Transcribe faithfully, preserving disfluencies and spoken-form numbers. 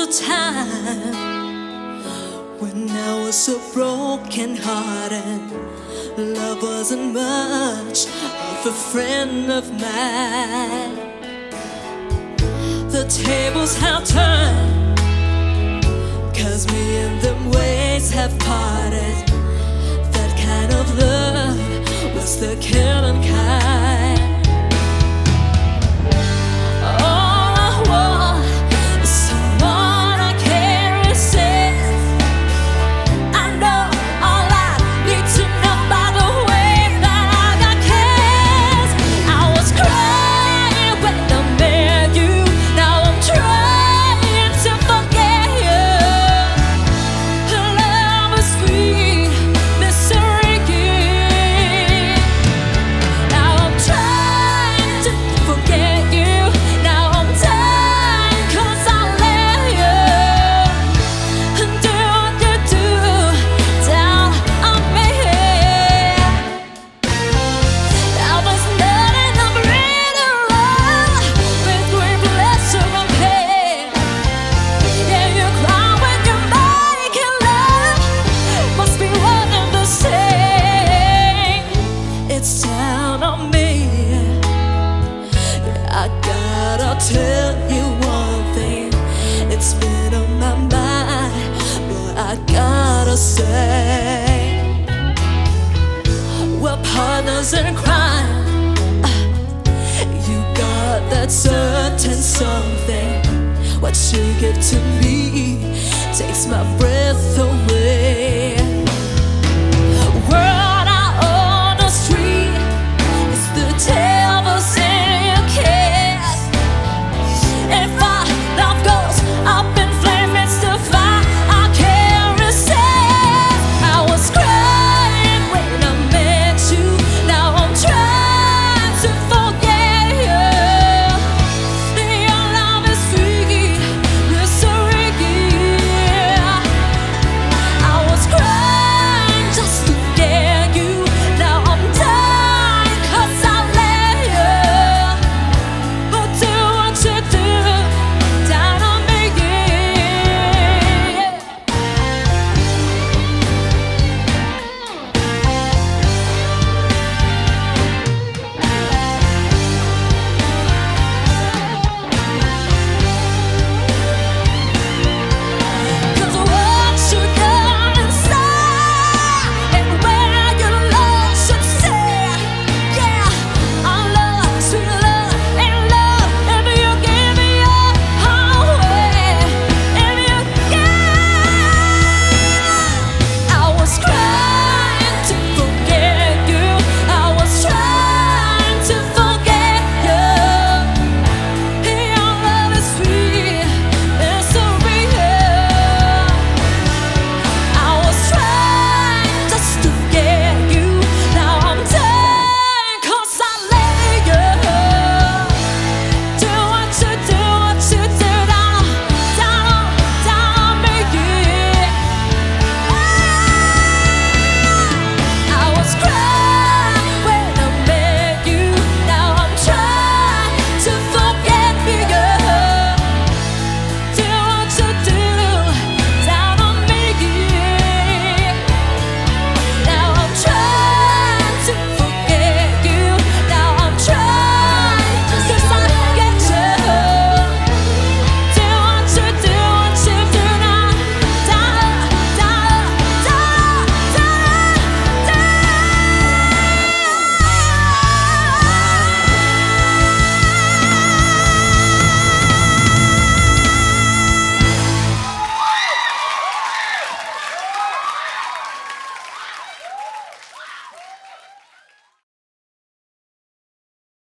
a time when I was so broken hearted. Love wasn't much of a friend of mine. The tables have turned, 'cause me and them ways have parted. That kind of love was the killing kind. Tell you one thing, it's been on my mind, but I gotta say, we're partners in crime. You got that certain something. What you give to me takes my breath away.